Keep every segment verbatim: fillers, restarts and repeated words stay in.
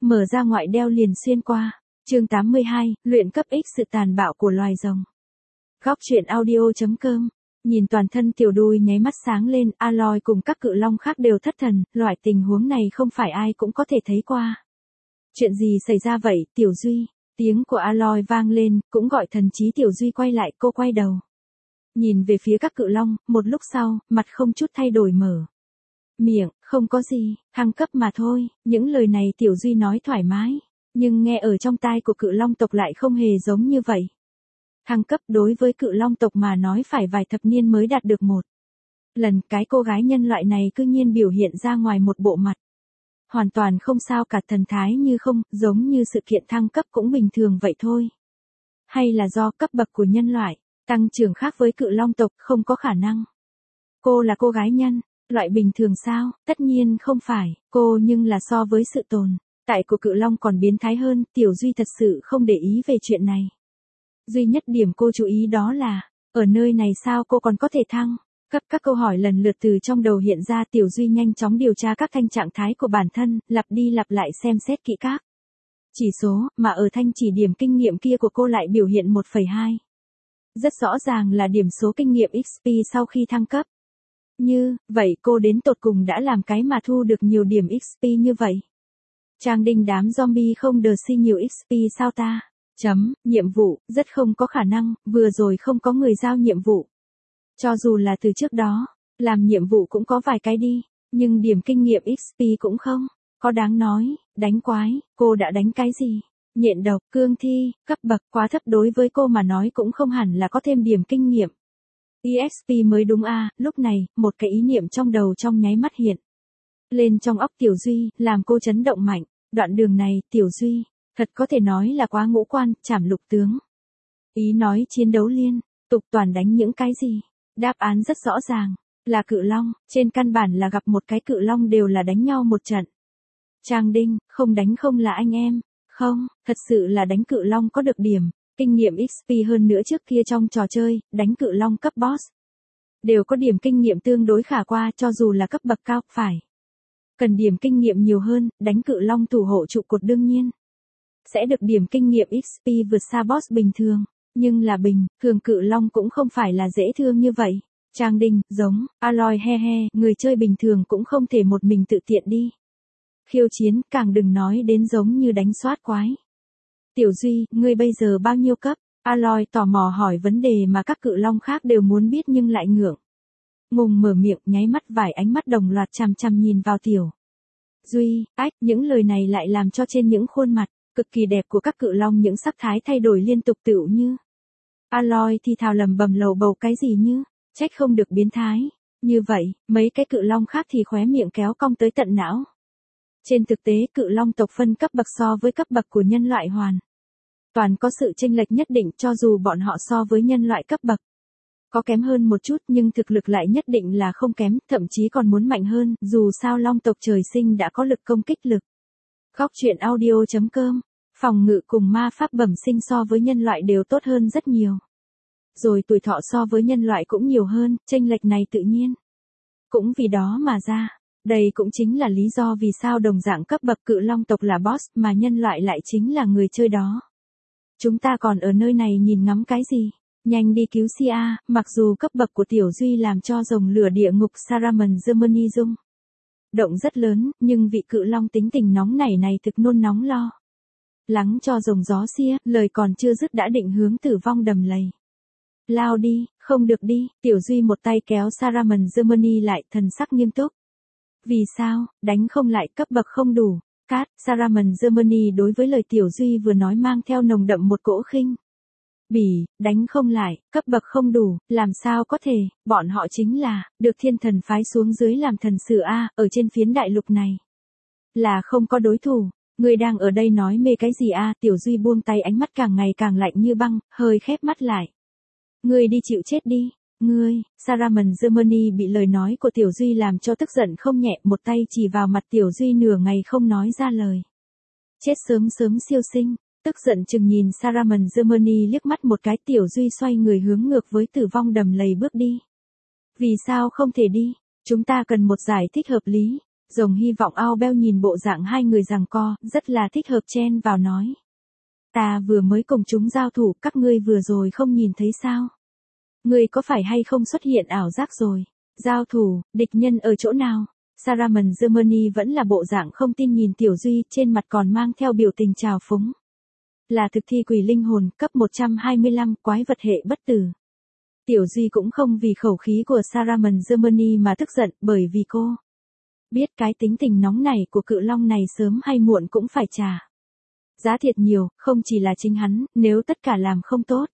mở ra ngoại đeo liền xuyên qua. Chương tám mươi hai, luyện cấp X sự tàn bạo của loài rồng. Góc truyện audio chấm com. Nhìn toàn thân tiểu đuôi nháy mắt sáng lên, Aloy cùng các cự long khác đều thất thần, loại tình huống này không phải ai cũng có thể thấy qua. Chuyện gì xảy ra vậy, Tiểu Duy? Tiếng của Aloy vang lên, cũng gọi thần trí Tiểu Duy quay lại, cô quay đầu. Nhìn về phía các cự long, một lúc sau, mặt không chút thay đổi mở miệng, không có gì, thăng cấp mà thôi. Những lời này Tiểu Duy nói thoải mái, nhưng nghe ở trong tai của cự long tộc lại không hề giống như vậy. Thăng cấp đối với cự long tộc mà nói phải vài thập niên mới đạt được một lần. Cái cô gái nhân loại này cư nhiên biểu hiện ra ngoài một bộ mặt hoàn toàn không sao cả, thần thái như không, giống như sự kiện thăng cấp cũng bình thường vậy thôi. Hay là do cấp bậc của nhân loại tăng trưởng khác với cự long tộc, không có khả năng. Cô là cô gái nhân loại bình thường sao? Tất nhiên không phải, cô nhưng là so với sự tồn tại của cự long còn biến thái hơn. Tiểu Duy thật sự không để ý về chuyện này. Duy nhất điểm cô chú ý đó là, ở nơi này sao cô còn có thể thăng cấp? Các câu hỏi lần lượt từ trong đầu hiện ra. Tiểu Duy nhanh chóng điều tra các thanh trạng thái của bản thân, lặp đi lặp lại xem xét kỹ các chỉ số, mà ở thanh chỉ điểm kinh nghiệm kia của cô lại biểu hiện một phẩy hai. Rất rõ ràng là điểm số kinh nghiệm ích pê sau khi thăng cấp. Như vậy cô đến tột cùng đã làm cái mà thu được nhiều điểm ích pê như vậy? Trang đinh đám zombie không đờ si nhiều ích pê sao ta? Chấm, nhiệm vụ, rất không có khả năng, vừa rồi không có người giao nhiệm vụ. Cho dù là từ trước đó, làm nhiệm vụ cũng có vài cái đi, nhưng điểm kinh nghiệm ích pê cũng không có đáng nói. Đánh quái, cô đã đánh cái gì? Nhện độc, cương thi, cấp bậc quá thấp đối với cô mà nói cũng không hẳn là có thêm điểm kinh nghiệm e ích pê mới đúng a. À, lúc này, một cái ý niệm trong đầu trong nháy mắt hiện lên trong óc Tiểu Duy, làm cô chấn động mạnh. Đoạn đường này, Tiểu Duy thật có thể nói là quá ngũ quan, trảm lục tướng. Ý nói chiến đấu liên tục toàn đánh những cái gì? Đáp án rất rõ ràng, là cự long. Trên căn bản là gặp một cái cự long đều là đánh nhau một trận. Trang đinh, không đánh không là anh em. Không, thật sự là đánh cự long có được điểm kinh nghiệm ích pê hơn nữa. Trước kia trong trò chơi, đánh cự long cấp boss đều có điểm kinh nghiệm tương đối khả qua, cho dù là cấp bậc cao, phải cần điểm kinh nghiệm nhiều hơn. Đánh cự long thủ hộ trụ cột đương nhiên sẽ được điểm kinh nghiệm ích pê vượt xa boss bình thường, nhưng là bình thường cự long cũng không phải là dễ thương như vậy. Trang đinh, giống Aloy he he, người chơi bình thường cũng không thể một mình tự tiện đi khiêu chiến, càng đừng nói đến giống như đánh soát quái. Tiểu Duy, ngươi bây giờ bao nhiêu cấp? Aloy tò mò hỏi vấn đề mà các cự long khác đều muốn biết nhưng lại ngượng ngùng mở miệng. Nháy mắt vài ánh mắt đồng loạt chằm chằm nhìn vào Tiểu Duy. Ách, những lời này lại làm cho trên những khuôn mặt cực kỳ đẹp của các cự long những sắc thái thay đổi liên tục, tựu như Aloy thì thào lầm bầm lầu bầu cái gì như trách không được biến thái như vậy. Mấy cái cự long khác thì khóe miệng kéo cong tới tận não. Trên thực tế, cự long tộc phân cấp bậc so với cấp bậc của nhân loại hoàn toàn có sự chênh lệch nhất định. Cho dù bọn họ so với nhân loại cấp bậc có kém hơn một chút, nhưng thực lực lại nhất định là không kém, thậm chí còn muốn mạnh hơn. Dù sao long tộc trời sinh đã có lực công kích lực. Góc truyện audio chấm com. Phòng ngự cùng ma pháp bẩm sinh so với nhân loại đều tốt hơn rất nhiều. Rồi tuổi thọ so với nhân loại cũng nhiều hơn, chênh lệch này tự nhiên cũng vì đó mà ra. Đây cũng chính là lý do vì sao đồng dạng cấp bậc cự long tộc là boss mà nhân loại lại chính là người chơi đó. Chúng ta còn ở nơi này nhìn ngắm cái gì? Nhanh đi cứu si a. Mặc dù cấp bậc của Tiểu Duy làm cho rồng lửa địa ngục Saramon Germany rung động rất lớn, nhưng vị cự long tính tình nóng nảy này thực nôn nóng lo lắng cho rồng gió xia, lời còn chưa dứt đã định hướng tử vong đầm lầy. Lao đi, không được đi. Tiểu Duy một tay kéo Saramon Germany lại, thần sắc nghiêm túc. Vì sao? Đánh không lại, cấp bậc không đủ. Cát, Saramon Germany đối với lời Tiểu Duy vừa nói mang theo nồng đậm một cỗ khinh bỉ. Đánh không lại, cấp bậc không đủ, làm sao có thể? Bọn họ chính là được thiên thần phái xuống dưới làm thần sử a. Ở trên phiến đại lục này là không có đối thủ. Ngươi đang ở đây nói mê cái gì a? Tiểu Duy buông tay, ánh mắt càng ngày càng lạnh như băng, hơi khép mắt lại. Ngươi đi chịu chết đi. Ngươi, Saramon Germany bị lời nói của Tiểu Duy làm cho tức giận không nhẹ, một tay chỉ vào mặt Tiểu Duy nửa ngày không nói ra lời. Chết sớm sớm siêu sinh. Tức giận chừng nhìn Saramon Germany liếc mắt một cái. Tiểu Duy xoay người hướng ngược với tử vong đầm lầy bước đi. Vì sao không thể đi? Chúng ta cần một giải thích hợp lý. Rồng hy vọng Albert nhìn bộ dạng hai người giằng co, rất là thích hợp chen vào nói. Ta vừa mới cùng chúng giao thủ, các ngươi vừa rồi không nhìn thấy sao? Ngươi có phải hay không xuất hiện ảo giác rồi? Giao thủ, địch nhân ở chỗ nào? Saramon Germany vẫn là bộ dạng không tin nhìn Tiểu Duy, trên mặt còn mang theo biểu tình trào phúng. Là thực thi quỷ linh hồn, cấp một trăm hai mươi lăm, quái vật hệ bất tử. Tiểu Duy cũng không vì khẩu khí của Saramon Germany mà tức giận, bởi vì cô biết cái tính tình nóng này của cự long này sớm hay muộn cũng phải trả giá thiệt nhiều, không chỉ là chính hắn, nếu tất cả làm không tốt.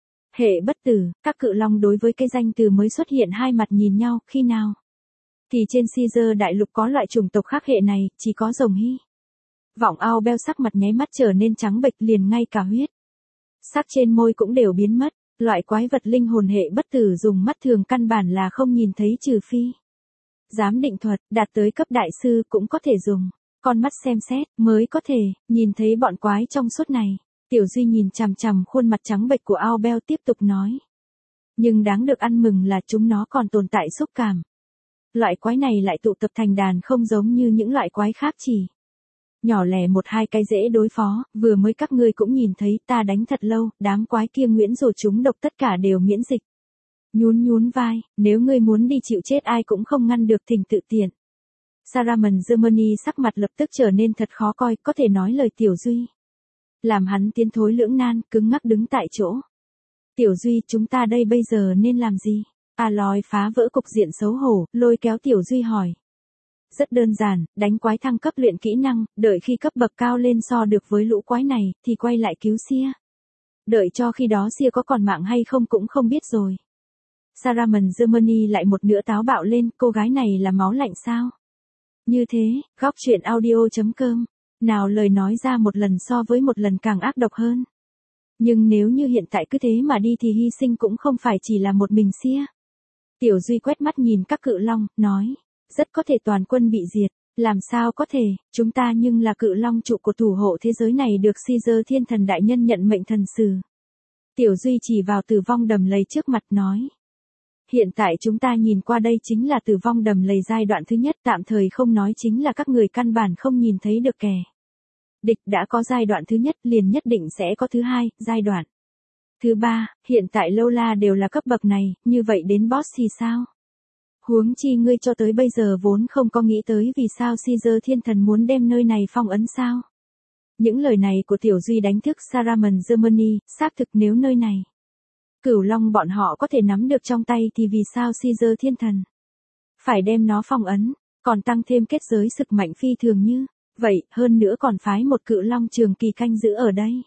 Hệ bất tử, các cự long đối với cái danh từ mới xuất hiện hai mặt nhìn nhau, khi nào? Thì trên Caesar đại lục có loại chủng tộc khác hệ này, chỉ có rồng hy. Vọng Albert sắc mặt nháy mắt trở nên trắng bệch, liền ngay cả huyết sắc trên môi cũng đều biến mất. Loại quái vật linh hồn hệ bất tử dùng mắt thường căn bản là không nhìn thấy, trừ phi giám định thuật, đạt tới cấp đại sư cũng có thể dùng con mắt xem xét, mới có thể nhìn thấy bọn quái trong suốt này. Tiểu Duy nhìn chằm chằm khuôn mặt trắng bệch của Albert tiếp tục nói. Nhưng đáng được ăn mừng là chúng nó còn tồn tại xúc cảm. Loại quái này lại tụ tập thành đàn, không giống như những loại quái khác chỉ nhỏ lẻ một hai cái dễ đối phó. Vừa mới các ngươi cũng nhìn thấy, ta đánh thật lâu, đám quái kia nguyễn rồi chúng độc tất cả đều miễn dịch. Nhún nhún vai, nếu ngươi muốn đi chịu chết ai cũng không ngăn được, thỉnh tự tiện. Saramon Germany sắc mặt lập tức trở nên thật khó coi, có thể nói lời Tiểu Duy làm hắn tiến thối lưỡng nan, cứng ngắc đứng tại chỗ. Tiểu Duy, chúng ta đây bây giờ nên làm gì? Aloy phá vỡ cục diện xấu hổ, lôi kéo Tiểu Duy hỏi. Rất đơn giản, đánh quái thăng cấp luyện kỹ năng, đợi khi cấp bậc cao lên so được với lũ quái này, thì quay lại cứu Sia. Đợi cho khi đó Sia có còn mạng hay không cũng không biết rồi. Saramon Germany lại một nữa táo bạo lên, cô gái này là máu lạnh sao? Như thế, góc truyện audio chấm com. Nào lời nói ra một lần so với một lần càng ác độc hơn. Nhưng nếu như hiện tại cứ thế mà đi thì hy sinh cũng không phải chỉ là một mình Sia. Tiểu Duy quét mắt nhìn các cự long, nói. Rất có thể toàn quân bị diệt. Làm sao có thể, chúng ta nhưng là cự long trụ của thủ hộ thế giới này, được Caesar thiên thần đại nhân nhận mệnh thần sử. Tiểu Duy chỉ vào tử vong đầm lầy trước mặt nói. Hiện tại chúng ta nhìn qua đây chính là tử vong đầm lầy giai đoạn thứ nhất, tạm thời không nói chính là các người căn bản không nhìn thấy được kẻ địch đã có giai đoạn thứ nhất, liền nhất định sẽ có thứ hai, giai đoạn thứ ba. Hiện tại Lola đều là cấp bậc này, như vậy đến boss thì sao? Huống chi ngươi cho tới bây giờ vốn không có nghĩ tới vì sao Caesar thiên thần muốn đem nơi này phong ấn sao? Những lời này của Tiểu Duy đánh thức Saramon Germany, xác thực nếu nơi này Cửu Long bọn họ có thể nắm được trong tay thì vì sao Caesar thiên thần phải đem nó phong ấn, còn tăng thêm kết giới sức mạnh phi thường như vậy, hơn nữa còn phái một cự long trường kỳ canh giữ ở đây.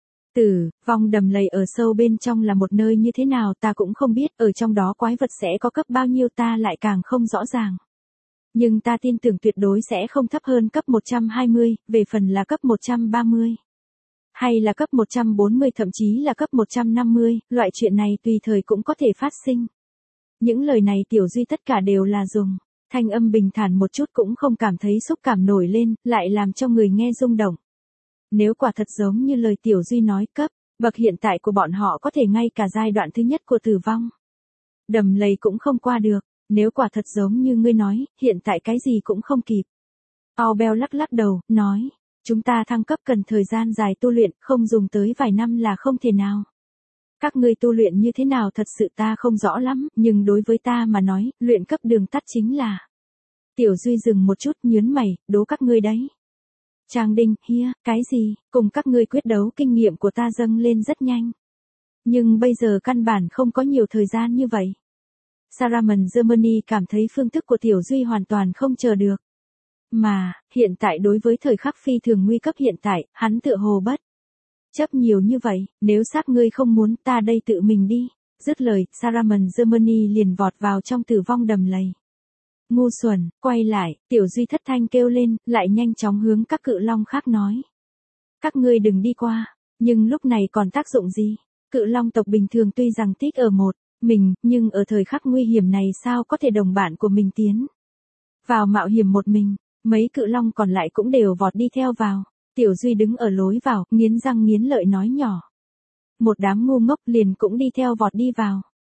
Tử vong đầm lầy ở sâu bên trong là một nơi như thế nào ta cũng không biết, ở trong đó quái vật sẽ có cấp bao nhiêu ta lại càng không rõ ràng. Nhưng ta tin tưởng tuyệt đối sẽ không thấp hơn cấp một trăm hai mươi, về phần là cấp một trăm ba mươi. Hay là cấp một trăm bốn mươi, thậm chí là cấp một trăm năm mươi, loại chuyện này tùy thời cũng có thể phát sinh. Những lời này Tiểu Duy tất cả đều là dùng thanh âm bình thản, một chút cũng không cảm thấy xúc cảm nổi lên, lại làm cho người nghe rung động. Nếu quả thật giống như lời Tiểu Duy nói, cấp bậc hiện tại của bọn họ có thể ngay cả giai đoạn thứ nhất của tử vong đầm lầy cũng không qua được. Nếu quả thật giống như ngươi nói, hiện tại cái gì cũng không kịp. Albert lắc lắc đầu, nói. Chúng ta thăng cấp cần thời gian dài tu luyện, không dùng tới vài năm là không thể nào. Các ngươi tu luyện như thế nào thật sự ta không rõ lắm, nhưng đối với ta mà nói, luyện cấp đường tắt chính là. Tiểu Duy dừng một chút, nhớn mày, đố các ngươi đấy. Trang Đinh, hia, cái gì, cùng các ngươi quyết đấu kinh nghiệm của ta dâng lên rất nhanh. Nhưng bây giờ căn bản không có nhiều thời gian như vậy. Saramon Germany cảm thấy phương thức của Tiểu Duy hoàn toàn không chờ được. Mà, hiện tại đối với thời khắc phi thường nguy cấp hiện tại, hắn tựa hồ bất chấp nhiều như vậy, nếu xác ngươi không muốn ta đây tự mình đi. Dứt lời, Saramon Germany liền vọt vào trong tử vong đầm lầy. Ngu xuẩn, quay lại, Tiểu Duy thất thanh kêu lên, lại nhanh chóng hướng các cự long khác nói. Các ngươi đừng đi qua, nhưng lúc này còn tác dụng gì? Cự long tộc bình thường tuy rằng thích ở một mình, nhưng ở thời khắc nguy hiểm này sao có thể đồng bạn của mình tiến vào mạo hiểm một mình? Mấy cự long còn lại cũng đều vọt đi theo vào. Tiểu Duy đứng ở lối vào, nghiến răng nghiến lợi nói nhỏ. Một đám ngu ngốc liền cũng đi theo vọt đi vào.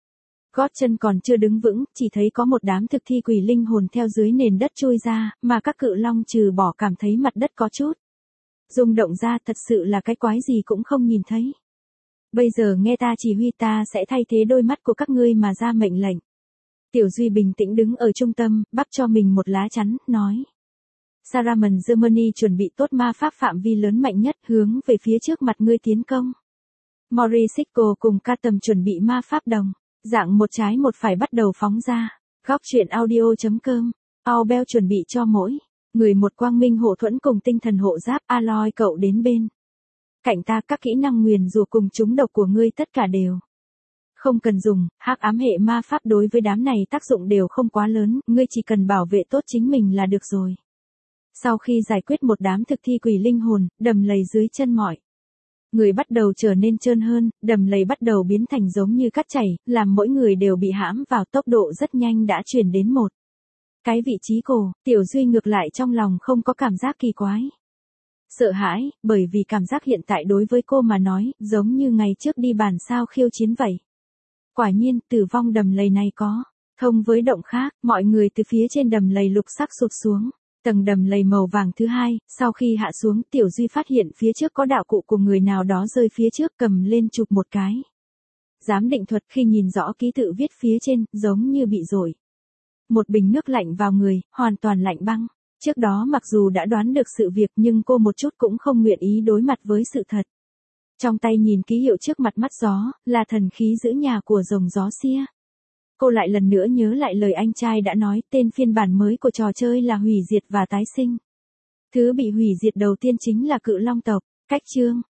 Gót chân còn chưa đứng vững, chỉ thấy có một đám thực thi quỷ linh hồn theo dưới nền đất chui ra, mà các cự long trừ bỏ cảm thấy mặt đất có chút rung động ra, thật sự là cái quái gì cũng không nhìn thấy. Bây giờ nghe ta chỉ huy, ta sẽ thay thế đôi mắt của các ngươi mà ra mệnh lệnh. Tiểu Duy bình tĩnh đứng ở trung tâm, bắc cho mình một lá chắn, nói. Saraman Germany chuẩn bị tốt ma pháp phạm vi lớn mạnh nhất, hướng về phía trước mặt ngươi tiến công. Morisiko cùng ca tầm chuẩn bị ma pháp đồng, dạng một trái một phải bắt đầu phóng ra. Góc truyện audio.com, Aubel chuẩn bị cho mỗi người một quang minh hộ thuẫn cùng tinh thần hộ giáp. Aloy cậu đến bên cạnh ta, các kỹ năng nguyền rủa cùng chúng độc của ngươi tất cả đều không cần dùng, hắc ám hệ ma pháp đối với đám này tác dụng đều không quá lớn, ngươi chỉ cần bảo vệ tốt chính mình là được rồi. Sau khi giải quyết một đám thực thi quỷ linh hồn, đầm lầy dưới chân mọi người bắt đầu trở nên trơn hơn, đầm lầy bắt đầu biến thành giống như cát chảy, làm mỗi người đều bị hãm vào, tốc độ rất nhanh đã chuyển đến một cái vị trí cổ. Tiểu Duy ngược lại trong lòng không có cảm giác kỳ quái, sợ hãi, bởi vì cảm giác hiện tại đối với cô mà nói, giống như ngày trước đi bản sao khiêu chiến vậy. Quả nhiên, tử vong đầm lầy này có thông với động khác, mọi người từ phía trên đầm lầy lục sắc sụt xuống. Tầng đầm lầy màu vàng thứ hai, sau khi hạ xuống, Tiểu Duy phát hiện phía trước có đạo cụ của người nào đó rơi phía trước, cầm lên chụp một cái. Giám định thuật, khi nhìn rõ ký tự viết phía trên, giống như bị dội một bình nước lạnh vào người, hoàn toàn lạnh băng. Trước đó mặc dù đã đoán được sự việc nhưng cô một chút cũng không nguyện ý đối mặt với sự thật. Trong tay nhìn ký hiệu trước mặt mắt gió, là thần khí giữ nhà của rồng gió xia. Cô lại lần nữa nhớ lại lời anh trai đã nói, tên phiên bản mới của trò chơi là hủy diệt và tái sinh. Thứ bị hủy diệt đầu tiên chính là cự long tộc. Cách chương